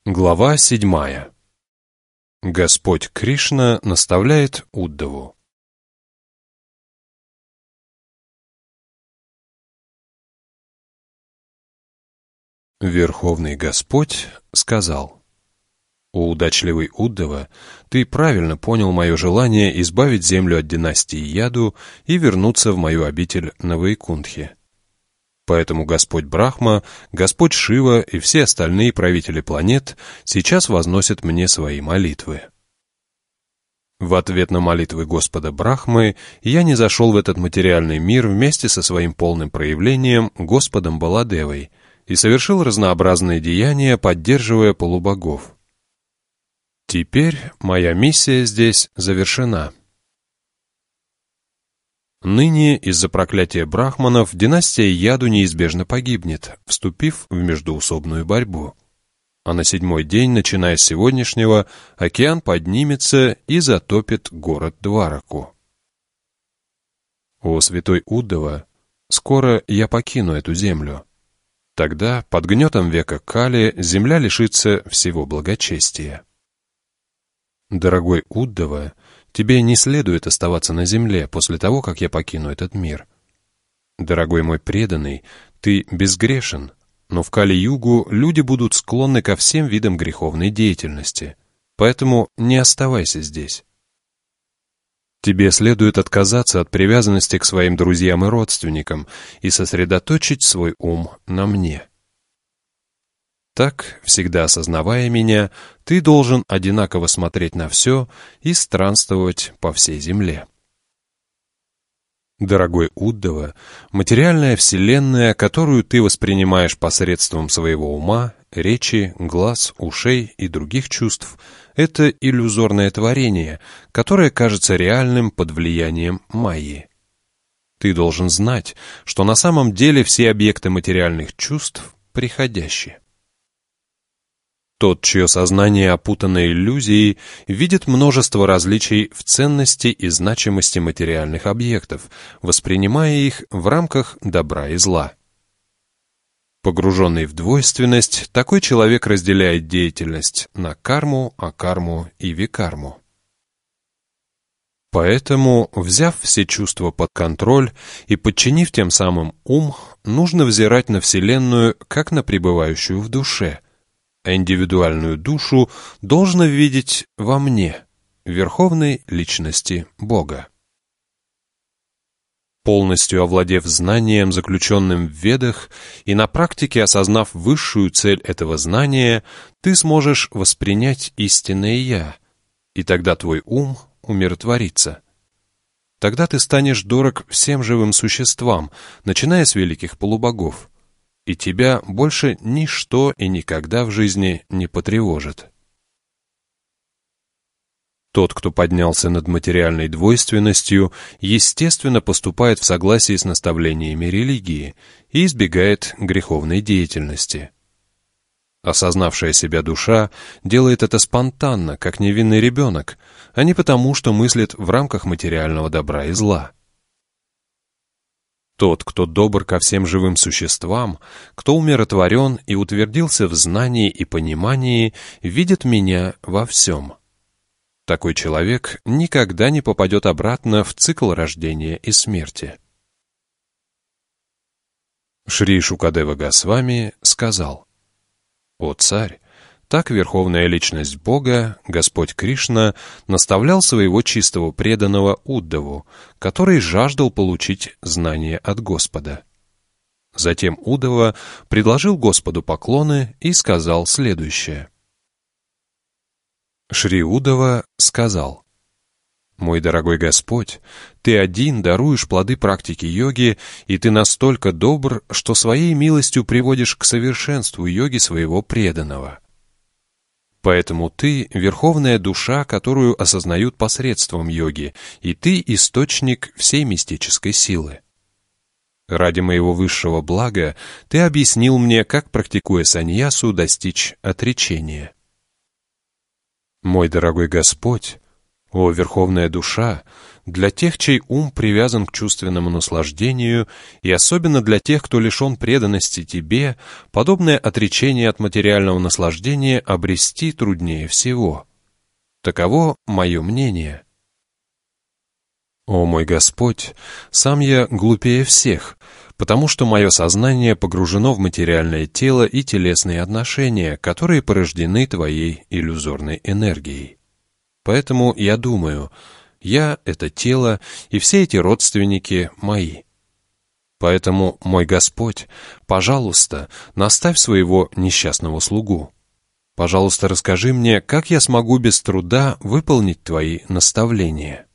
Глава 7. Господь Кришна наставляет Уддаву. Верховный Господь сказал: «О удачливый Уддава, ты правильно понял мое желание избавить землю от династии Яду и вернуться в мою обитель на Вайкунтхе. Поэтому Господь Брахма, Господь Шива и все остальные правители планет сейчас возносят мне свои молитвы». В ответ на молитвы Господа Брахмы я не зашел в этот материальный мир вместе со своим полным проявлением Господом Баладевой и совершил разнообразные деяния, поддерживая полубогов. Теперь моя миссия здесь завершена. Ныне из-за проклятия брахманов династия Яду неизбежно погибнет, вступив в междоусобную борьбу. А на 7-й день, начиная с сегодняшнего, океан поднимется и затопит город Двараку. О святой Уддава, скоро я покину эту землю. Тогда, под гнетом века Кали, земля лишится всего благочестия. Дорогой Уддава, тебе не следует оставаться на земле после того, как я покину этот мир. Дорогой мой преданный, ты безгрешен, но в Кали-югу люди будут склонны ко всем видам греховной деятельности, поэтому не оставайся здесь. Тебе следует отказаться от привязанности к своим друзьям и родственникам и сосредоточить свой ум на мне. Так, всегда осознавая меня, ты должен одинаково смотреть на все и странствовать по всей земле. Дорогой Уддава, материальная вселенная, которую ты воспринимаешь посредством своего ума, речи, глаз, ушей и других чувств, это иллюзорное творение, которое кажется реальным под влиянием майи. Ты должен знать, что на самом деле все объекты материальных чувств приходящие. Тот, чье сознание опутано иллюзией, видит множество различий в ценности и значимости материальных объектов, воспринимая их в рамках добра и зла. Погруженный в двойственность, такой человек разделяет деятельность на карму, акарму и викарму. Поэтому, взяв все чувства под контроль и подчинив тем самым ум, нужно взирать на Вселенную как на пребывающую в душе, а индивидуальную душу должно видеть во мне, верховной личности Бога. Полностью овладев знанием, заключенным в Ведах, и на практике осознав высшую цель этого знания, ты сможешь воспринять истинное «Я», и тогда твой ум умиротворится. Тогда ты станешь дорог всем живым существам, начиная с великих полубогов, и тебя больше ничто и никогда в жизни не потревожит. Тот, кто поднялся над материальной двойственностью, естественно поступает в согласии с наставлениями религии и избегает греховной деятельности. Осознавшая себя душа делает это спонтанно, как невинный ребенок, а не потому, что мыслит в рамках материального добра и зла. Тот, кто добр ко всем живым существам, кто умиротворен и утвердился в знании и понимании, видит меня во всем. Такой человек никогда не попадет обратно в цикл рождения и смерти. Шри Шукадева Госвами сказал: «О царь, так Верховная Личность Бога, Господь Кришна, наставлял своего чистого преданного Уддаву, который жаждал получить знание от Господа. Затем Уддава предложил Господу поклоны и сказал следующее. Шри Уддава сказал: «Мой дорогой Господь, ты один даруешь плоды практики йоги, и ты настолько добр, что своей милостью приводишь к совершенству йоги своего преданного. Поэтому ты — верховная душа, которую осознают посредством йоги, и ты — источник всей мистической силы. Ради моего высшего блага ты объяснил мне, как, практикуя саньясу, достичь отречения. Мой дорогой Господь, О, Верховная Душа, для тех, чей ум привязан к чувственному наслаждению, и особенно для тех, кто лишен преданности Тебе, подобное отречение от материального наслаждения обрести труднее всего. Таково мое мнение. О мой Господь, сам я глупее всех, потому что мое сознание погружено в материальное тело и телесные отношения, которые порождены Твоей иллюзорной энергией. Поэтому я думаю, я — это тело, и все эти родственники мои. Поэтому, мой Господь, пожалуйста, наставь своего несчастного слугу. Пожалуйста, расскажи мне, как я смогу без труда выполнить Твои наставления.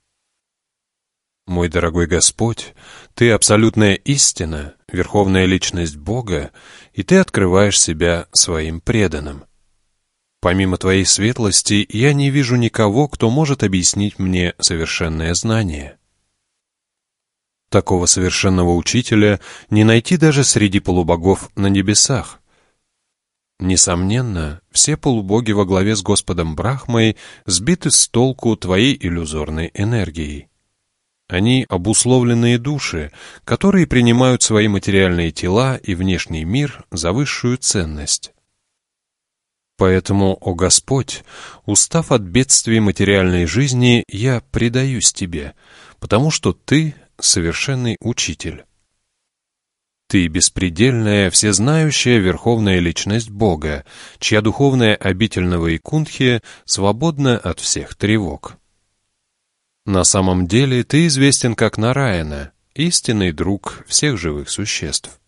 Мой дорогой Господь, Ты абсолютная истина, верховная личность Бога, и Ты открываешь себя своим преданным. Помимо Твоей светлости, я не вижу никого, кто может объяснить мне совершенное знание. Такого совершенного учителя не найти даже среди полубогов на небесах. Несомненно, все полубоги во главе с Господом Брахмой сбиты с толку Твоей иллюзорной энергией. Они обусловленные души, которые принимают свои материальные тела и внешний мир за высшую ценность. Поэтому, о Господь, устав от бедствий материальной жизни, я предаюсь Тебе, потому что Ты — совершенный учитель. Ты — беспредельная, всезнающая верховная личность Бога, чья духовная обитель на Вайкунтхе свободна от всех тревог. На самом деле Ты известен как Нараяна, истинный друг всех живых существ.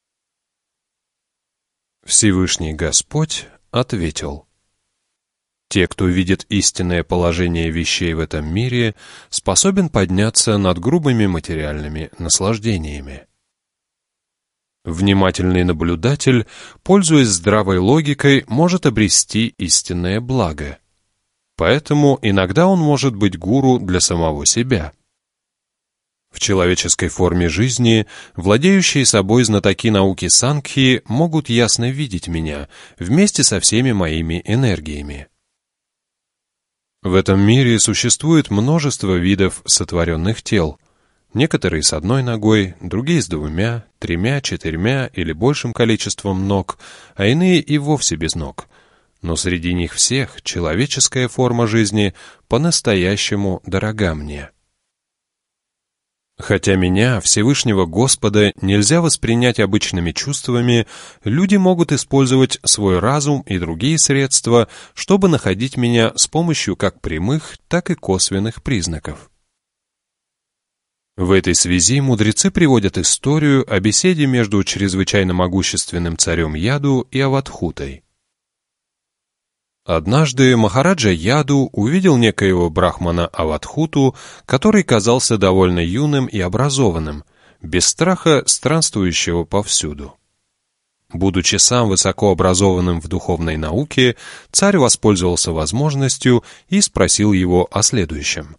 Всевышний Господь ответил: те, кто видит истинное положение вещей в этом мире, способен подняться над грубыми материальными наслаждениями. Внимательный наблюдатель, пользуясь здравой логикой, может обрести истинное благо. Поэтому иногда он может быть гуру для самого себя. В человеческой форме жизни владеющие собой знатоки науки Сангхи могут ясно видеть меня вместе со всеми моими энергиями. В этом мире существует множество видов сотворенных тел. Некоторые с одной ногой, другие с 2, 3, 4 или большим количеством ног, а иные и вовсе без ног. Но среди них всех человеческая форма жизни по-настоящему дорога мне. Хотя меня, Всевышнего Господа, нельзя воспринять обычными чувствами, люди могут использовать свой разум и другие средства, чтобы находить меня с помощью как прямых, так и косвенных признаков. В этой связи мудрецы приводят историю о беседе между чрезвычайно могущественным царем Яду и Аватхутой. Однажды Махараджа Яду увидел некоего брахмана Аватхуту, который казался довольно юным и образованным, без страха странствующего повсюду. Будучи сам высоко образованным в духовной науке, царь воспользовался возможностью и спросил его о следующем.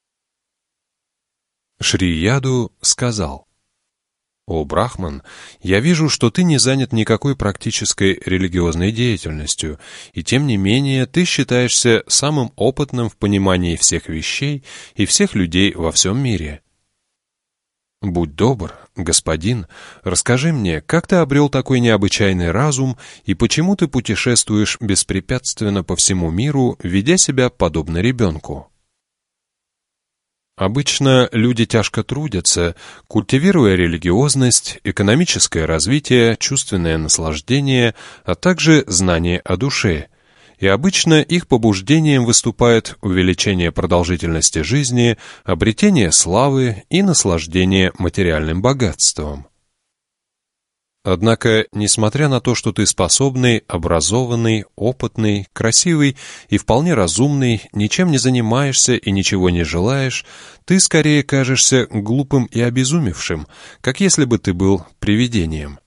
Шри Яду сказал: «О, Брахман, я вижу, что ты не занят никакой практической религиозной деятельностью, и тем не менее ты считаешься самым опытным в понимании всех вещей и всех людей во всем мире. Будь добр, господин, расскажи мне, как ты обрел такой необычайный разум и почему ты путешествуешь беспрепятственно по всему миру, ведя себя подобно ребенку?» Обычно люди тяжко трудятся, культивируя религиозность, экономическое развитие, чувственное наслаждение, а также знание о душе. И обычно их побуждением выступает увеличение продолжительности жизни, обретение славы и наслаждение материальным богатством. Однако, несмотря на то, что ты способный, образованный, опытный, красивый и вполне разумный, ничем не занимаешься и ничего не желаешь, ты скорее кажешься глупым и обезумевшим, как если бы ты был привидением.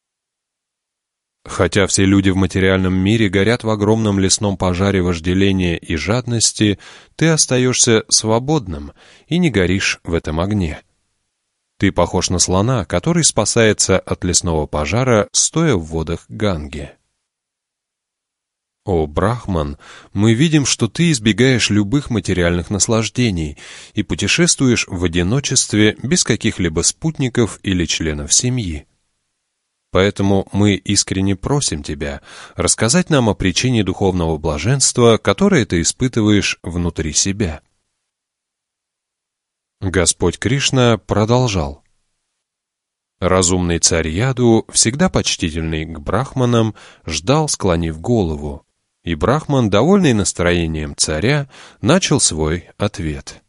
Хотя все люди в материальном мире горят в огромном лесном пожаре вожделения и жадности, ты остаешься свободным и не горишь в этом огне. Ты похож на слона, который спасается от лесного пожара, стоя в водах Ганги. О, Брахман, мы видим, что ты избегаешь любых материальных наслаждений и путешествуешь в одиночестве без каких-либо спутников или членов семьи. Поэтому мы искренне просим тебя рассказать нам о причине духовного блаженства, которое ты испытываешь внутри себя. Господь Кришна продолжал. Разумный царь Яду, всегда почтительный к брахманам, ждал, склонив голову, и брахман, довольный настроением царя, начал свой ответ.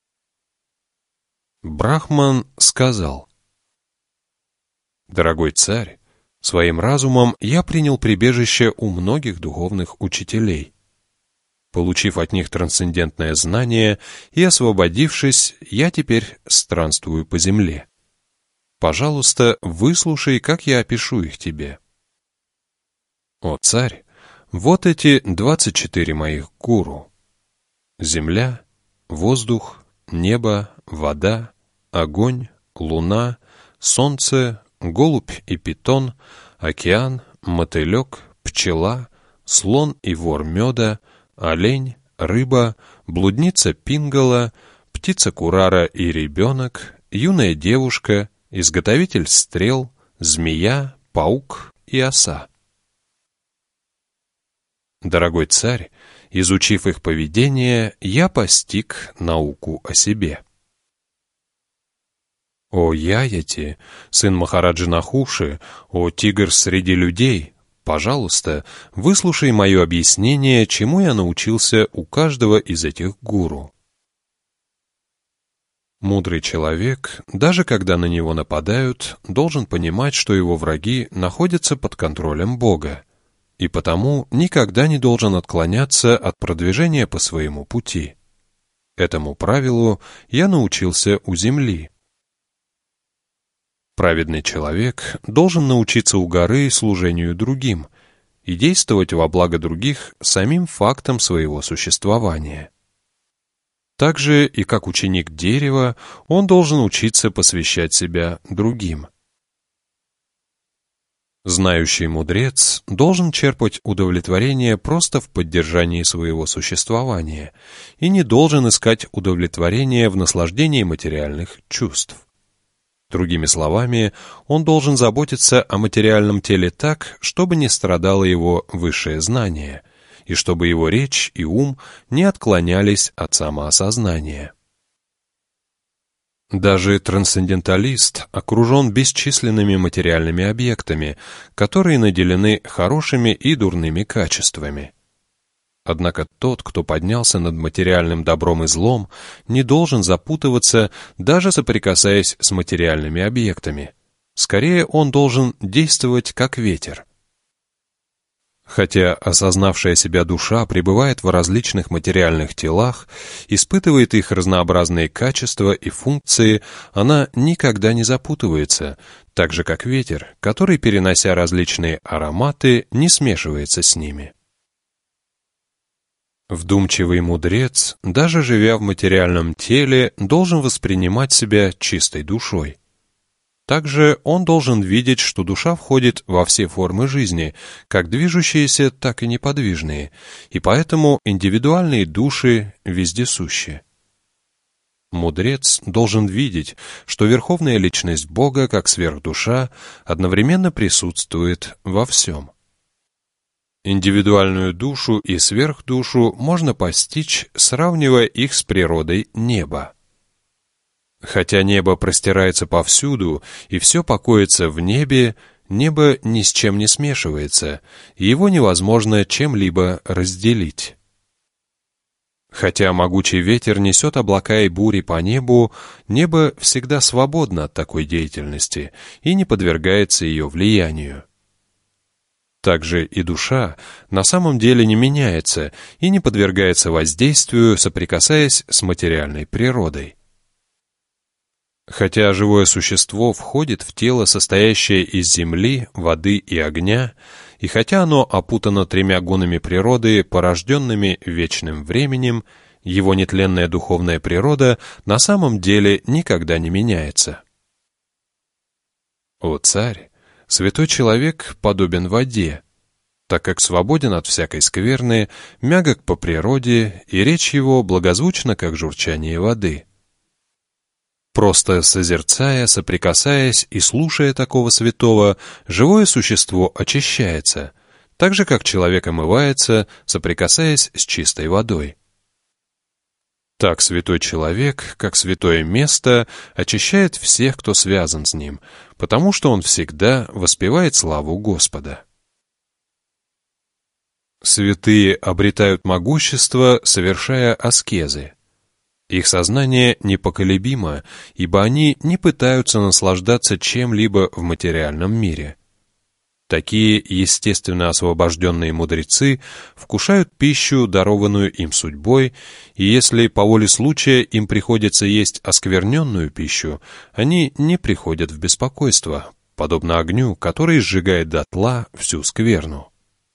Брахман сказал: «Дорогой царь, своим разумом я принял прибежище у многих духовных учителей. Получив от них трансцендентное знание и освободившись, я теперь странствую по земле. Пожалуйста, выслушай, как я опишу их тебе. О, царь, вот эти 24 моих гуру. Земля, воздух, небо, вода, огонь, луна, солнце, голубь и питон, океан, мотылек, пчела, слон и вор меда, олень, рыба, блудница Пингала, птица Курара и ребенок, юная девушка, изготовитель стрел, змея, паук и оса. Дорогой царь, изучив их поведение, я постиг науку о себе. О Яяти, сын Махараджи Нахуши, о тигр среди людей, пожалуйста, выслушай мое объяснение, чему я научился у каждого из этих гуру. Мудрый человек, даже когда на него нападают, должен понимать, что его враги находятся под контролем Бога, и потому никогда не должен отклоняться от продвижения по своему пути. Этому правилу я научился у земли. Праведный человек должен научиться у горы служению другим и действовать во благо других самим фактом своего существования. Так же и как ученик дерева, он должен учиться посвящать себя другим. Знающий мудрец должен черпать удовлетворение просто в поддержании своего существования и не должен искать удовлетворения в наслаждении материальных чувств. Другими словами, он должен заботиться о материальном теле так, чтобы не страдало его высшее знание, и чтобы его речь и ум не отклонялись от самоосознания. Даже трансценденталист окружен бесчисленными материальными объектами, которые наделены хорошими и дурными качествами. Однако тот, кто поднялся над материальным добром и злом, не должен запутываться, даже соприкасаясь с материальными объектами. Скорее, он должен действовать как ветер. Хотя осознавшая себя душа пребывает в различных материальных телах, испытывает их разнообразные качества и функции, она никогда не запутывается, так же как ветер, который, перенося различные ароматы, не смешивается с ними. Вдумчивый мудрец, даже живя в материальном теле, должен воспринимать себя чистой душой. Также он должен видеть, что душа входит во все формы жизни, как движущиеся, так и неподвижные, и поэтому индивидуальные души вездесущи. Мудрец должен видеть, что верховная личность Бога, как сверхдуша, одновременно присутствует во всем. Индивидуальную душу и сверхдушу можно постичь, сравнивая их с природой неба. Хотя небо простирается повсюду, и все покоится в небе, небо ни с чем не смешивается, и его невозможно чем-либо разделить. Хотя могучий ветер несет облака и бури по небу, небо всегда свободно от такой деятельности и не подвергается ее влиянию. Также и душа на самом деле не меняется и не подвергается воздействию, соприкасаясь с материальной природой. Хотя живое существо входит в тело, состоящее из земли, воды и огня, и хотя оно опутано тремя гунами природы, порожденными вечным временем, его нетленная духовная природа на самом деле никогда не меняется. О царь, святой человек подобен воде. так как свободен от всякой скверны, мягок по природе, и речь его благозвучна, как журчание воды. Просто созерцая, соприкасаясь и слушая такого святого, живое существо очищается, так же, как человек омывается, соприкасаясь с чистой водой. Так святой человек, как святое место, очищает всех, кто связан с ним, потому что он всегда воспевает славу Господа. Святые обретают могущество, совершая аскезы. Их сознание непоколебимо, ибо они не пытаются наслаждаться чем-либо в материальном мире. Такие естественно освобожденные мудрецы вкушают пищу, дарованную им судьбой, и если по воле случая им приходится есть оскверненную пищу, они не приходят в беспокойство, подобно огню, который сжигает дотла всю скверну.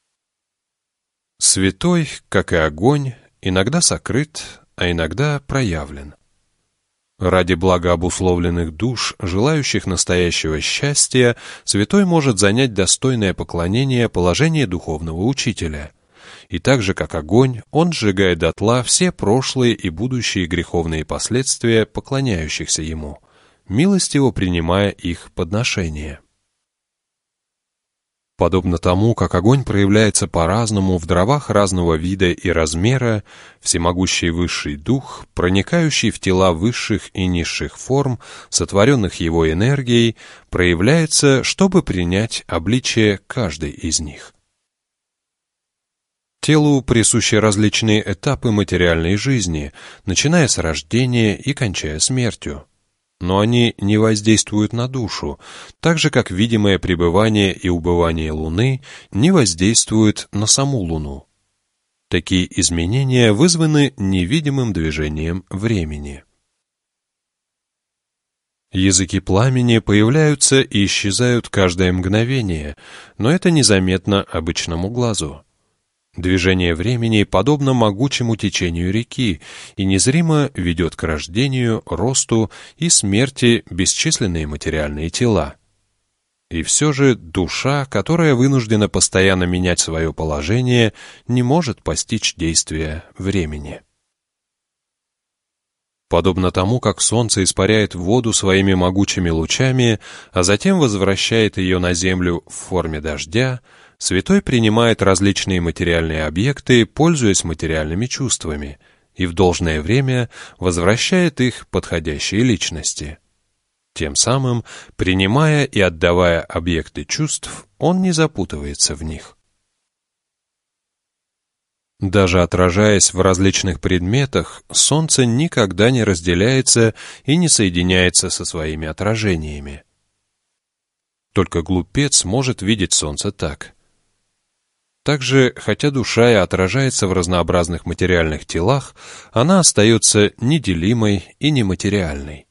Святой, как и огонь, иногда сокрыт, а иногда проявлен. Ради блага обусловленных душ, желающих настоящего счастья, святой может занять достойное поклонение положение духовного учителя. И так же, как огонь, он сжигает дотла все прошлые и будущие греховные последствия поклоняющихся ему, милостиво принимая их подношение. Подобно тому, как огонь проявляется по-разному в дровах разного вида и размера, всемогущий высший дух, проникающий в тела высших и низших форм, сотворенных его энергией, проявляется, чтобы принять обличие каждой из них. Телу присущи различные этапы материальной жизни, начиная с рождения и кончая смертью. Но они не воздействуют на душу, так же, как видимое пребывание и убывание Луны не воздействуют на саму Луну. Такие изменения вызваны невидимым движением времени. Языки пламени появляются и исчезают каждое мгновение, но это незаметно обычному глазу. Движение времени подобно могучему течению реки и незримо ведет к рождению, росту и смерти бесчисленные материальные тела. И все же душа, которая вынуждена постоянно менять свое положение, не может постичь действия времени. Подобно тому, как солнце испаряет воду своими могучими лучами, а затем возвращает ее на землю в форме дождя, святой принимает различные материальные объекты, пользуясь материальными чувствами, и в должное время возвращает их подходящей личности. Тем самым, принимая и отдавая объекты чувств, он не запутывается в них. Даже отражаясь в различных предметах, солнце никогда не разделяется и не соединяется со своими отражениями. Только глупец может видеть солнце так. Также, хотя душа и отражается в разнообразных материальных телах, она остается неделимой и нематериальной.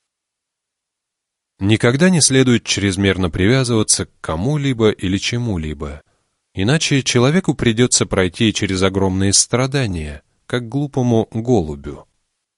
Никогда не следует чрезмерно привязываться к кому-либо или чему-либо, иначе человеку придется пройти через огромные страдания, как глупому голубю.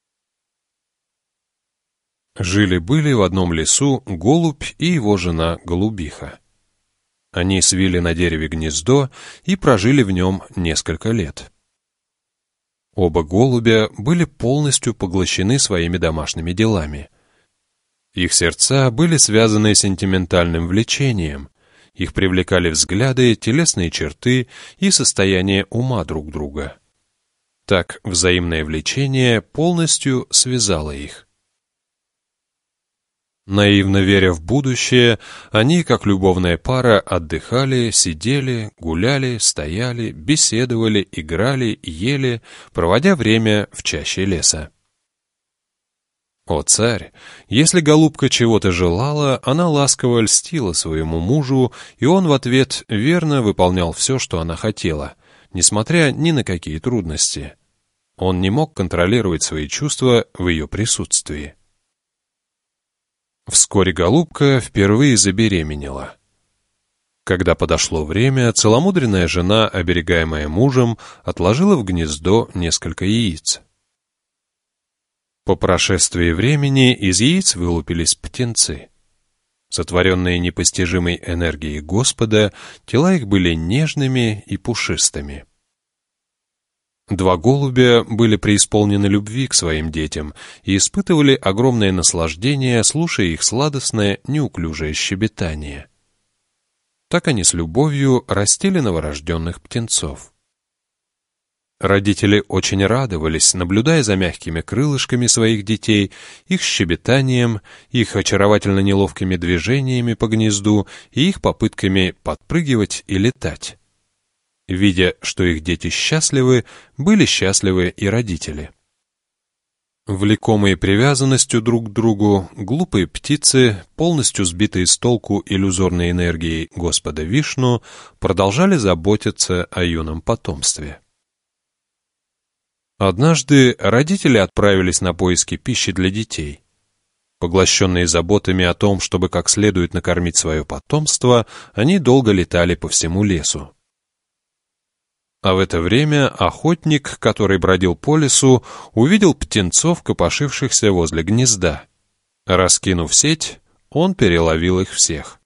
Жили-были в одном лесу голубь и его жена голубиха. Они свили на дереве гнездо и прожили в нем несколько лет. Оба голубя были полностью поглощены своими домашними делами. Их сердца были связаны сентиментальным влечением, их привлекали взгляды, телесные черты и состояние ума друг друга. Так взаимное влечение полностью связало их. Наивно веря в будущее, они, как любовная пара, отдыхали, сидели, гуляли, стояли, беседовали, играли, ели, проводя время в чаще леса. О, царь! Если голубка чего-то желала, она ласково льстила своему мужу, и он в ответ верно выполнял все, что она хотела, несмотря ни на какие трудности. Он не мог контролировать свои чувства в ее присутствии. Вскоре голубка впервые забеременела. Когда подошло время, целомудренная жена, оберегаемая мужем, отложила в гнездо несколько яиц. По прошествии времени из яиц вылупились птенцы. Сотворенные непостижимой энергией Господа, тела их были нежными и пушистыми. Два голубя были преисполнены любви к своим детям и испытывали огромное наслаждение, слушая их сладостное, неуклюжее щебетание. Так они с любовью растили новорожденных птенцов. Родители очень радовались, наблюдая за мягкими крылышками своих детей, их щебетанием, их очаровательно неловкими движениями по гнезду и их попытками подпрыгивать и летать. Видя, что их дети счастливы, были счастливы и родители. Влекомые привязанностью друг к другу, глупые птицы, полностью сбитые с толку иллюзорной энергией Господа Вишну, продолжали заботиться о юном потомстве. Однажды родители отправились на поиски пищи для детей. Поглощенные заботами о том, чтобы как следует накормить свое потомство, они долго летали по всему лесу. А в это время охотник, который бродил по лесу, увидел птенцов, копошившихся возле гнезда. Раскинув сеть, он переловил их всех.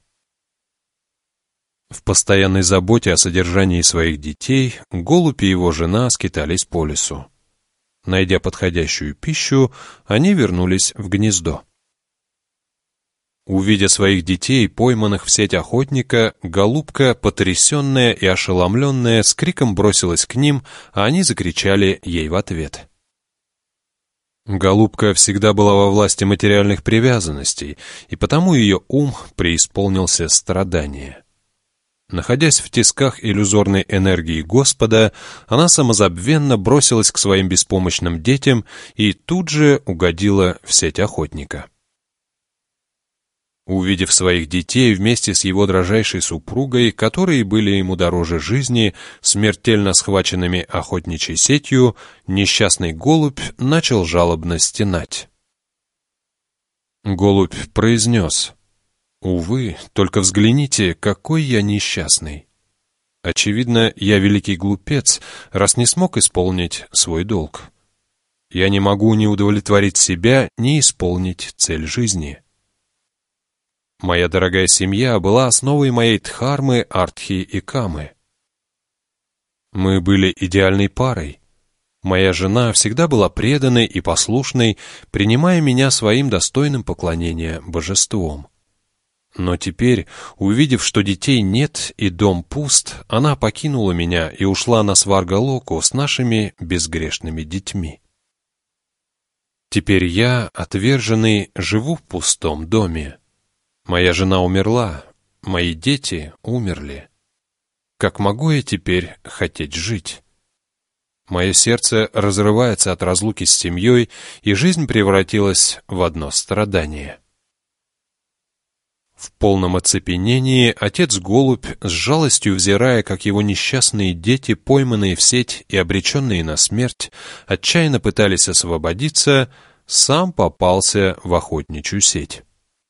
В постоянной заботе о содержании своих детей голубь и его жена скитались по лесу. Найдя подходящую пищу, они вернулись в гнездо. Увидя своих детей, пойманных в сеть охотника, голубка, потрясенная и ошеломленная, с криком бросилась к ним, а они закричали ей в ответ. Голубка всегда была во власти материальных привязанностей, и потому ее ум преисполнился страдания. Находясь в тисках иллюзорной энергии Господа, она самозабвенно бросилась к своим беспомощным детям и тут же угодила в сеть охотника. Увидев своих детей вместе с его дрожайшей супругой, которые были ему дороже жизни, смертельно схваченными охотничьей сетью, несчастный голубь начал жалобно стенать. Голубь произнес: «Увы, только взгляните, какой я несчастный. Очевидно, я великий глупец, раз не смог исполнить свой долг. Я не могу ни удовлетворить себя, ни исполнить цель жизни. Моя дорогая семья была основой моей дхармы, артхи и камы. Мы были идеальной парой. Моя жена всегда была преданной и послушной, принимая меня своим достойным поклонения божеством. Но теперь, увидев, что детей нет и дом пуст, она покинула меня и ушла на Сваргалоку с нашими безгрешными детьми. Теперь я, отверженный, живу в пустом доме. Моя жена умерла, мои дети умерли. Как могу я теперь хотеть жить? Мое сердце разрывается от разлуки с семьей, и жизнь превратилась в одно страдание». В полном оцепенении отец-голубь, с жалостью взирая, как его несчастные дети, пойманные в сеть и обреченные на смерть, отчаянно пытались освободиться, сам попался в охотничью сеть.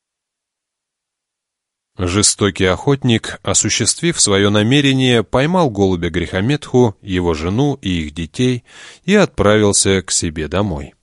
Жестокий охотник, осуществив свое намерение, поймал голубя Грехометху, его жену и их детей и отправился к себе домой.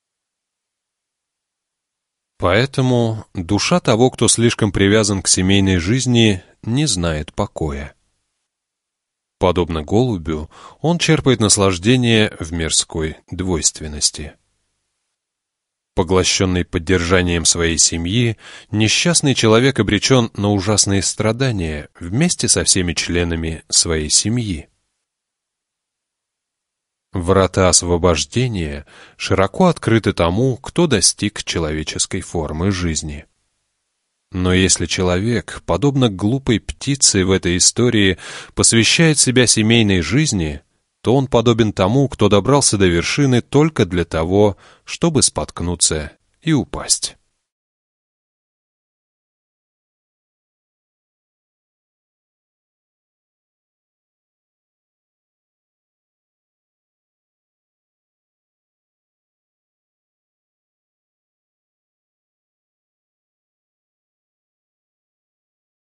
Поэтому душа того, кто слишком привязан к семейной жизни, не знает покоя. Подобно голубю, он черпает наслаждение в мирской двойственности. Поглощенный поддержанием своей семьи, несчастный человек обречен на ужасные страдания вместе со всеми членами своей семьи. Врата освобождения широко открыты тому, кто достиг человеческой формы жизни. Но если человек, подобно глупой птице в этой истории, посвящает себя семейной жизни, то он подобен тому, кто добрался до вершины только для того, чтобы споткнуться и упасть.